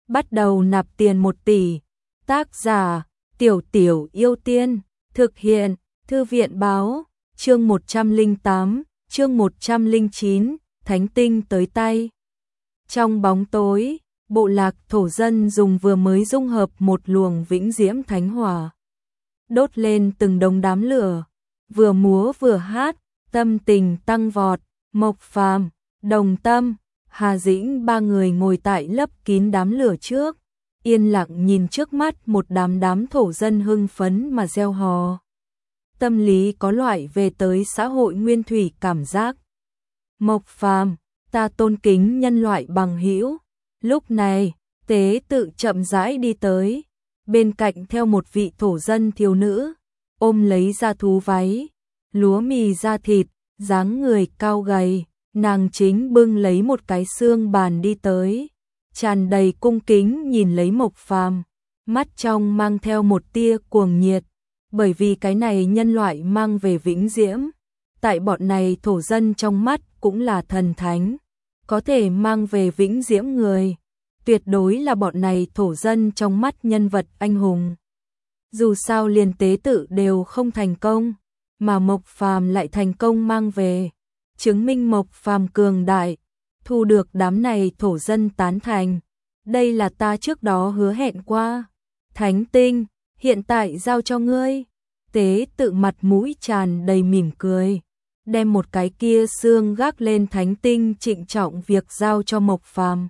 bắt đầu nạp tiền 1 tỷ. Tác giả, Tiểu Tiểu Yêu Tiên, thực hiện, Thư viện báo, chương 108, chương 109, Thánh tinh tới tay. Trong bóng tối, bộ lạc thổ dân dùng vừa mới dung hợp một luồng vĩnh diễm thánh hỏa, đốt lên từng đống đám lửa, vừa múa vừa hát, tâm tình tăng vọt. Mộc Phàm, Đồng Tâm, Hà Dĩnh ba người ngồi tại lấp kín đám lửa trước, yên lặng nhìn trước mắt một đám thổ dân hưng phấn mà reo hò. Tâm lý có loại về tới xã hội nguyên thủy cảm giác. Mộc Phàm, ta tôn kính nhân loại bằng hữu. Lúc này, tế tự chậm rãi đi tới, bên cạnh theo một vị thổ dân thiếu nữ, ôm lấy da thú váy, lúa mì da thịt, dáng người cao gầy, nàng chính bưng lấy một cái xương bàn đi tới, tràn đầy cung kính nhìn lấy Mộc Phàm, mắt trong mang theo một tia cuồng nhiệt, bởi vì cái này nhân loại mang về vĩnh diễm, tại bọn này thổ dân trong mắt cũng là thần thánh, có thể mang về vĩnh diễm người, tuyệt đối là bọn này thổ dân trong mắt nhân vật anh hùng. Dù sao liền tế tự đều không thành công, mà Mộc Phàm lại thành công mang về, chứng minh Mộc Phàm cường đại, thu được đám này thổ dân tán thành. Đây là ta trước đó hứa hẹn qua. Thánh tinh, hiện tại giao cho ngươi. Tế tự mặt mũi tràn đầy mỉm cười, đem một cái kia xương gác lên thánh tinh, trịnh trọng việc giao cho Mộc Phàm.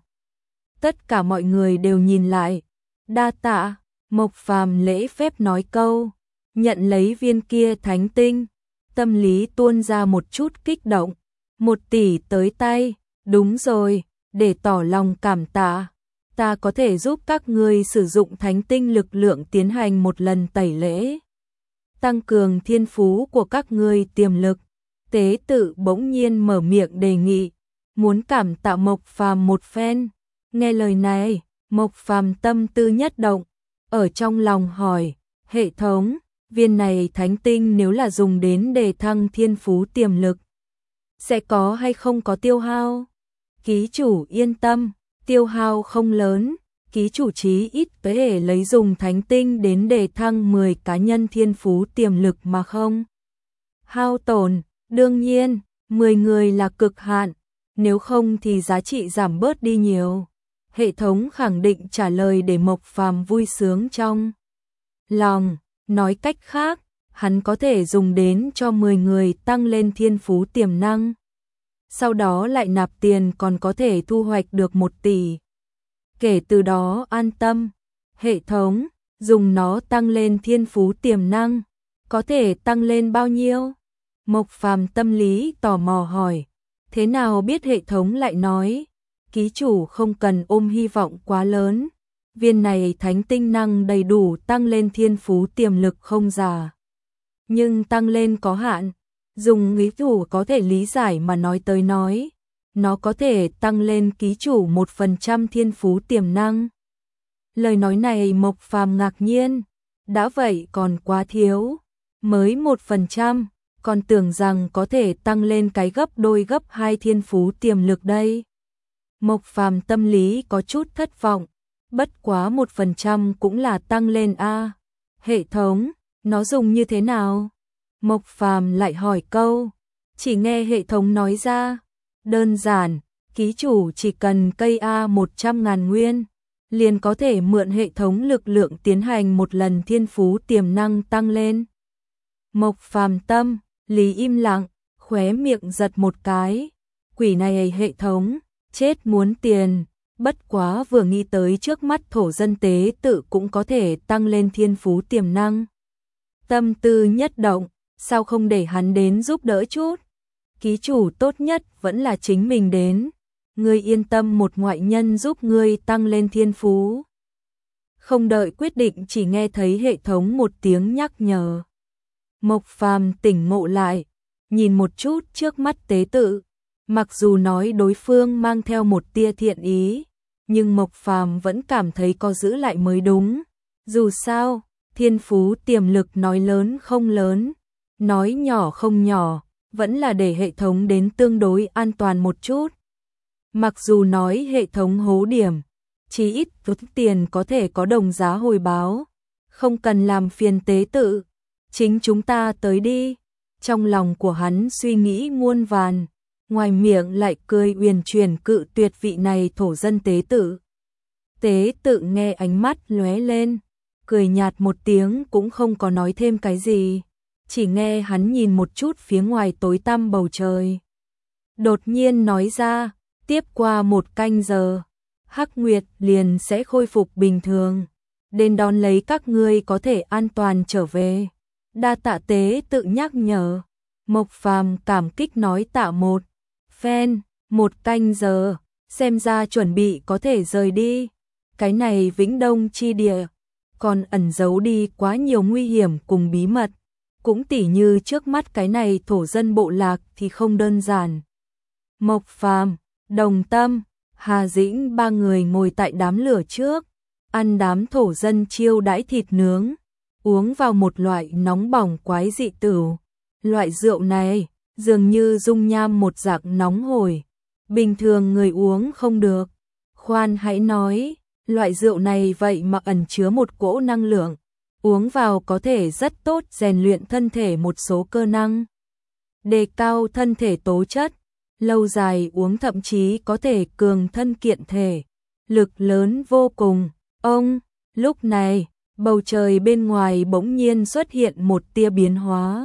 Tất cả mọi người đều nhìn lại. Đa tạ. Mộc Phàm lễ phép nói câu, nhận lấy viên kia thánh tinh, tâm lý tuôn ra một chút kích động. 1 tỷ tới tay, đúng rồi, để tỏ lòng cảm tạ, ta có thể giúp các ngươi sử dụng thánh tinh lực lượng tiến hành một lần tẩy lễ, tăng cường thiên phú của các ngươi tiềm lực. Tế tự bỗng nhiên mở miệng đề nghị, muốn cảm tạ Mộc Phàm một phen. Nghe lời này, Mộc Phàm tâm tư nhất động, ở trong lòng hỏi, hệ thống, viên này thánh tinh nếu là dùng đến đề thăng thiên phú tiềm lực, sẽ có hay không có tiêu hao? Ký chủ yên tâm, tiêu hao không lớn, ký chủ chí ít có thể lấy dùng thánh tinh đến đề thăng 10 cá nhân thiên phú tiềm lực mà không hao tổn. Đương nhiên, 10 người là cực hạn, nếu không thì giá trị giảm bớt đi nhiều. Hệ thống khẳng định trả lời để Mộc Phàm vui sướng trong lòng. Nói cách khác, hắn có thể dùng đến cho 10 người tăng lên thiên phú tiềm năng. Sau đó lại nạp tiền còn có thể thu hoạch được 1 tỷ. Kể từ đó an tâm, hệ thống, dùng nó tăng lên thiên phú tiềm năng, có thể tăng lên bao nhiêu? Mộc Phàm tâm lý tò mò hỏi, thế nào biết hệ thống lại nói, ký chủ không cần ôm hy vọng quá lớn. Viên này thánh tinh năng đầy đủ tăng lên thiên phú tiềm lực không giả. Nhưng tăng lên có hạn, dùng ký chủ có thể lý giải mà nói tới nói, nó có thể tăng lên ký chủ 1% thiên phú tiềm năng. Lời nói này Mộc Phàm ngạc nhiên, đã vậy còn quá thiếu, mới 1%, còn tưởng rằng có thể tăng lên cái gấp đôi gấp 2 thiên phú tiềm lực đây. Mộc Phàm tâm lý có chút thất vọng. Bất quá 1% cũng là tăng lên a. Hệ thống, nó dùng như thế nào? Mộc Phàm lại hỏi câu, chỉ nghe hệ thống nói ra, đơn giản, ký chủ chỉ cần cây A 100.000 nguyên, liền có thể mượn hệ thống lực lượng tiến hành một lần thiên phú tiềm năng tăng lên. Mộc Phàm tâm lý im lặng, khóe miệng giật một cái, quỷ này hệ thống, chết muốn tiền. Bất quá vừa nghĩ tới trước mắt thổ dân tế tự cũng có thể tăng lên thiên phú tiềm năng. Tâm tư nhất động, sao không để hắn đến giúp đỡ chút? Ký chủ tốt nhất vẫn là chính mình đến. Ngươi yên tâm, một ngoại nhân giúp ngươi tăng lên thiên phú. Không đợi quyết định chỉ nghe thấy hệ thống một tiếng nhắc nhở. Mộc Phàm tỉnh ngộ lại, nhìn một chút trước mắt tế tự. Mặc dù nói đối phương mang theo một tia thiện ý, nhưng Mộc Phàm vẫn cảm thấy có giữ lại mới đúng. Dù sao, thiên phú tiềm lực nói lớn không lớn, nói nhỏ không nhỏ, vẫn là để hệ thống đến tương đối an toàn một chút. Mặc dù nói hệ thống hố điểm, chí ít rút tiền có thể có đồng giá hồi báo, không cần làm phiền tế tự, chính chúng ta tới đi. Trong lòng của hắn suy nghĩ muôn vàn, ngoài miệng lại cười uyển chuyển cự tuyệt vị này thổ dân tế tự. Tế tự nghe ánh mắt lóe lên, cười nhạt một tiếng cũng không có nói thêm cái gì, chỉ nghe hắn nhìn một chút phía ngoài tối tăm bầu trời. Đột nhiên nói ra, tiếp qua 1 canh giờ, Hắc Nguyệt liền sẽ khôi phục bình thường, đến đón lấy các ngươi có thể an toàn trở về. Đa tạ tế tự nhắc nhở. Mộc Phàm cảm kích nói tạ một phen. 1 canh giờ, xem ra chuẩn bị có thể rời đi. Cái này Vĩnh Đông chi địa còn ẩn giấu đi quá nhiều nguy hiểm cùng bí mật, cũng tỉ như trước mắt cái này thổ dân bộ lạc thì không đơn giản. Mộc Phàm, Đồng Tâm, Hà Dĩnh 3 người ngồi tại đám lửa trước, ăn đám thổ dân chiêu đãi thịt nướng, uống vào một loại nóng bỏng quái dị tửu. Loại rượu này dường như dung nham một dạng nóng hổi, bình thường người uống không được. Khoan hãy nói, loại rượu này vậy mà ẩn chứa một cỗ năng lượng, uống vào có thể rất tốt rèn luyện thân thể một số cơ năng, đề cao thân thể tố chất, lâu dài uống thậm chí có thể cường thân kiện thể, lực lớn vô cùng. Lúc này, bầu trời bên ngoài bỗng nhiên xuất hiện một tia biến hóa.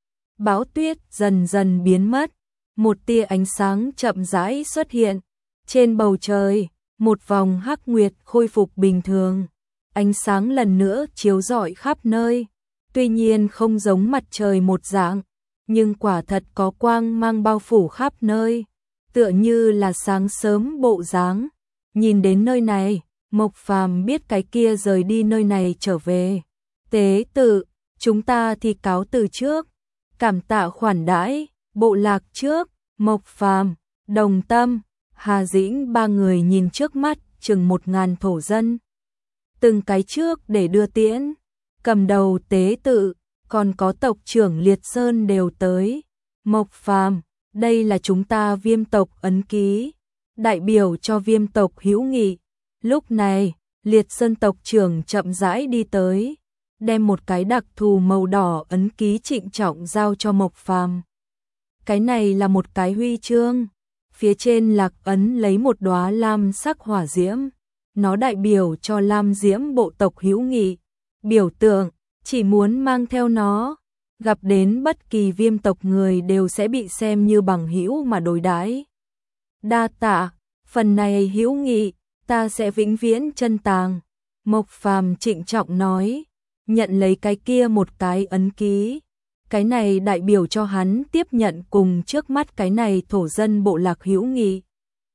Bão tuyết dần dần biến mất, một tia ánh sáng chậm rãi xuất hiện. Trên bầu trời, một vòng hắc nguyệt khôi phục bình thường. Ánh sáng lần nữa chiếu rọi khắp nơi. Tuy nhiên không giống mặt trời một dạng, nhưng quả thật có quang mang bao phủ khắp nơi, tựa như là sáng sớm bộ dáng. Nhìn đến nơi này, Mộc Phàm biết cái kia rời đi nơi này trở về. Tế tự, chúng ta thì cáo từ trước. Cảm tạ khoản đãi, bộ lạc trước. Mộc Phàm, Đồng Tâm, Hà Dĩnh 3 người nhìn trước mắt chừng 1000 thổ dân. Từng cái trước để đưa tiễn, cầm đầu tế tự, còn có tộc trưởng Liệt Sơn đều tới. Mộc Phàm, đây là chúng ta Viêm tộc ấn ký, đại biểu cho Viêm tộc hữu nghị. Lúc này, Liệt Sơn tộc trưởng chậm rãi đi tới, đem một cái đặc thù màu đỏ ấn ký trịnh trọng giao cho Mộc Phàm. Cái này là một cái huy chương, phía trên lạc ấn lấy một đóa lam sắc hỏa diễm, nó đại biểu cho lam diễm bộ tộc hữu nghị, biểu tượng chỉ muốn mang theo nó, gặp đến bất kỳ Viêm tộc người đều sẽ bị xem như bằng hữu mà đối đãi. Đa tạ, phần này hữu nghị ta sẽ vĩnh viễn trân tàng. Mộc Phàm trịnh trọng nói, nhận lấy cái kia một cái ấn ký. Cái này đại biểu cho hắn tiếp nhận cùng trước mắt cái này thổ dân bộ lạc hữu nghị.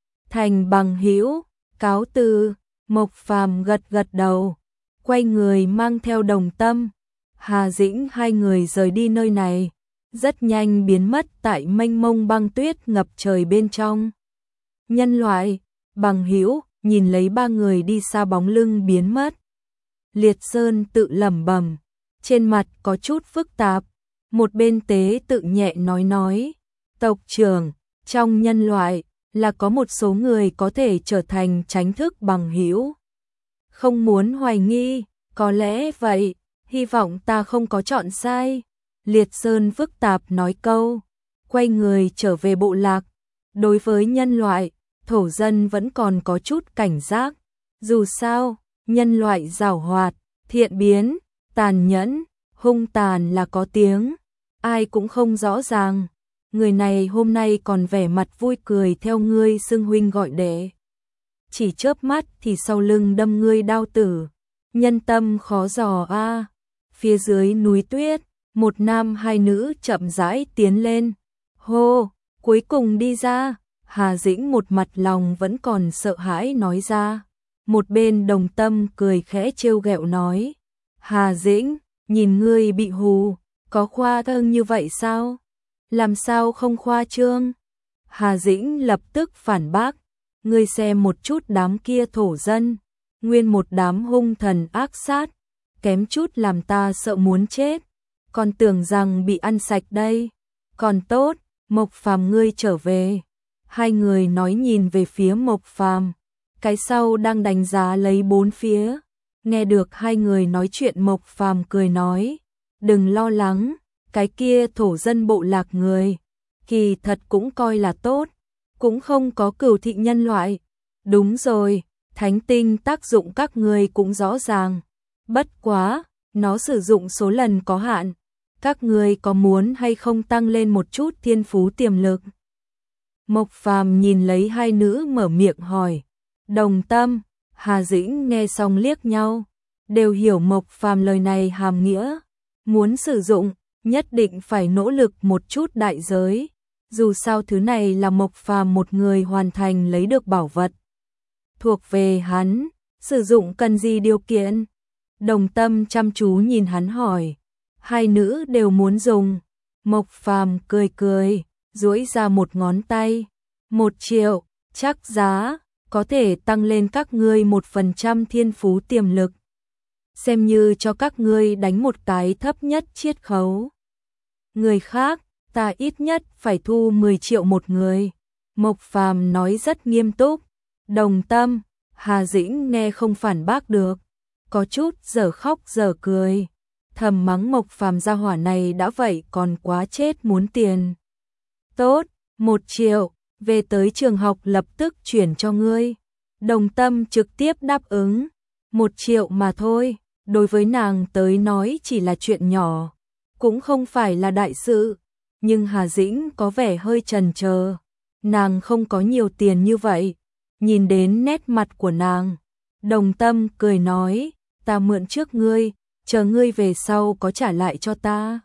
Thành bằng hữu, cáo từ. Mộc Phàm gật gật đầu, quay người mang theo Đồng Tâm, Hà Dĩnh 2 người rời đi nơi này, rất nhanh biến mất tại mênh mông băng tuyết ngập trời bên trong. Nhân loại, bằng hữu, nhìn lấy 3 người đi xa bóng lưng biến mất. Liệt Sơn tự lẩm bẩm, trên mặt có chút phức tạp. Một bên tế tự nhẹ nói, tộc trưởng, trong nhân loại là có một số người có thể trở thành chánh thức bằng hữu. Không muốn hoài nghi, có lẽ vậy, hy vọng ta không có chọn sai. Liệt Sơn phức tạp nói câu, quay người trở về bộ lạc. Đối với nhân loại, thổ dân vẫn còn có chút cảnh giác. Dù sao, nhân loại giàu hoạt, thiện biến, tàn nhẫn, hung tàn là có tiếng, ai cũng không rõ ràng. Người này hôm nay còn vẻ mặt vui cười theo ngươi xưng huynh gọi đệ, chỉ chớp mắt thì sau lưng đâm ngươi đao tử. Nhân tâm khó dò a. Phía dưới núi tuyết, một nam 2 nữ chậm rãi tiến lên. Hô, cuối cùng đi ra. Hà Dĩnh một mặt lòng vẫn còn sợ hãi nói ra. Một bên Đồng Tâm cười khẽ trêu ghẹo nói, Hà Dĩnh, nhìn ngươi bị hù, có khoa trương như vậy sao? Làm sao không khoa trương? Hà Dĩnh lập tức phản bác, ngươi xem một chút đám kia thổ dân, nguyên một đám hung thần ác sát, kém chút làm ta sợ muốn chết, còn tưởng rằng bị ăn sạch đây. Còn tốt, Mộc Phàm ngươi trở về. 2 người nói nhìn về phía Mộc Phàm. cái sau đang đánh giá lấy bốn phía. Nghe được hai người nói chuyện, Mộc Phàm cười nói, đừng lo lắng, cái kia thổ dân bộ lạc người, kỳ thật cũng coi là tốt, cũng không có cừu thị nhân loại. Đúng rồi, thánh tinh tác dụng các người cũng rõ ràng, bất quá, nó sử dụng số lần có hạn, các người có muốn hay không tăng lên một chút thiên phú tiềm lực? Mộc Phàm nhìn lấy hai nữ mở miệng hỏi. Đồng Tâm, Hà Dĩnh nghe xong liếc nhau, đều hiểu Mộc Phàm lời này hàm nghĩa, muốn sử dụng, nhất định phải nỗ lực một chút đại giới, dù sao thứ này là Mộc Phàm một người hoàn thành lấy được bảo vật. Thuộc về hắn, sử dụng cần gì điều kiện? Đồng Tâm chăm chú nhìn hắn hỏi, hai nữ đều muốn dùng. Mộc Phàm cười cười, duỗi ra một ngón tay, 1 triệu, chắc giá, có thể tăng lên các ngươi 1% thiên phú tiềm lực. Xem như cho các ngươi đánh một cái thấp nhất chiết khấu. Người khác, ta ít nhất phải thu 10 triệu một người. Mộc Phàm nói rất nghiêm túc. Đồng Tâm, Hà Dĩnh nghe không phản bác được, có chút dở khóc dở cười, thầm mắng Mộc Phàm gia hỏa này đã vậy còn quá chết muốn tiền. Tốt, 1 triệu, về tới trường học lập tức chuyển cho ngươi. Đồng Tâm trực tiếp đáp ứng. 1 triệu mà thôi, đối với nàng tới nói chỉ là chuyện nhỏ, cũng không phải là đại sự, nhưng Hà Dĩnh có vẻ hơi chần chờ, nàng không có nhiều tiền như vậy. Nhìn đến nét mặt của nàng, Đồng Tâm cười nói, ta mượn trước ngươi, chờ ngươi về sau có trả lại cho ta.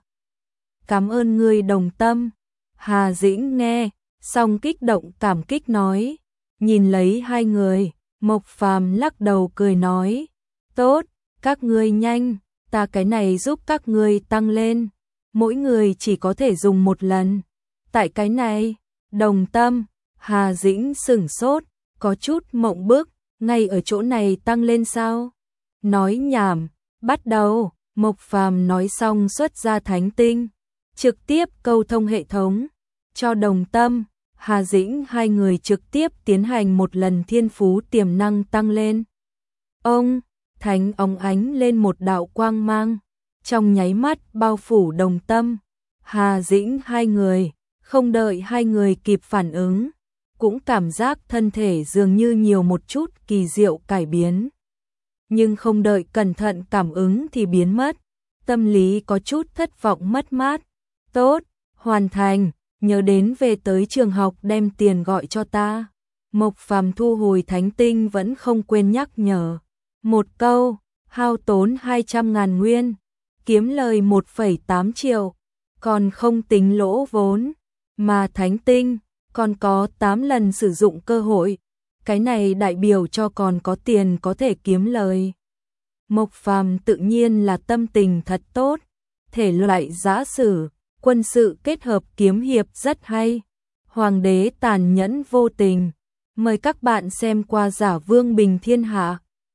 Cảm ơn ngươi Đồng Tâm. Hà Dĩnh nghe, xong kích động cảm kích nói, nhìn lấy hai người, Mộc Phàm lắc đầu cười nói, tốt, các ngươi nhanh, ta cái này giúp các ngươi tăng lên, mỗi người chỉ có thể dùng một lần. Tại cái này, Đồng Tâm, Hà Dĩnh sửng sốt, có chút mộng bức, ngay ở chỗ này tăng lên sao? Nói nhảm, bắt đầu. Mộc Phàm nói xong xuất ra thánh tinh, trực tiếp câu thông hệ thống, cho Đồng Tâm, Hà Dĩnh hai người trực tiếp tiến hành một lần thiên phú tiềm năng tăng lên. Ông, thánh óng ánh lên một đạo quang mang, trong nháy mắt bao phủ Đồng Tâm, Hà Dĩnh hai người, không đợi hai người kịp phản ứng, cũng cảm giác thân thể dường như nhiều một chút kỳ diệu cải biến. Nhưng không đợi cẩn thận cảm ứng thì biến mất, tâm lý có chút thất vọng mất mát. Tốt, hoàn thành, nhớ đến về tới trường học đem tiền gọi cho ta. Mộc Phàm thu hồi thánh tinh vẫn không quên nhắc nhở. Một câu, hao tốn 200.000 nguyên, kiếm lời 1,8 triệu, còn không tính lỗ vốn, mà thánh tinh còn có 8 lần sử dụng cơ hội, cái này đại biểu cho còn có tiền có thể kiếm lời. Mộc Phàm tự nhiên là tâm tình thật tốt, thể loại giã sử, quân sự kết hợp kiếm hiệp rất hay. Hoàng đế tàn nhẫn vô tình, mời các bạn xem qua Giả Vương Bình Thiên Hạ.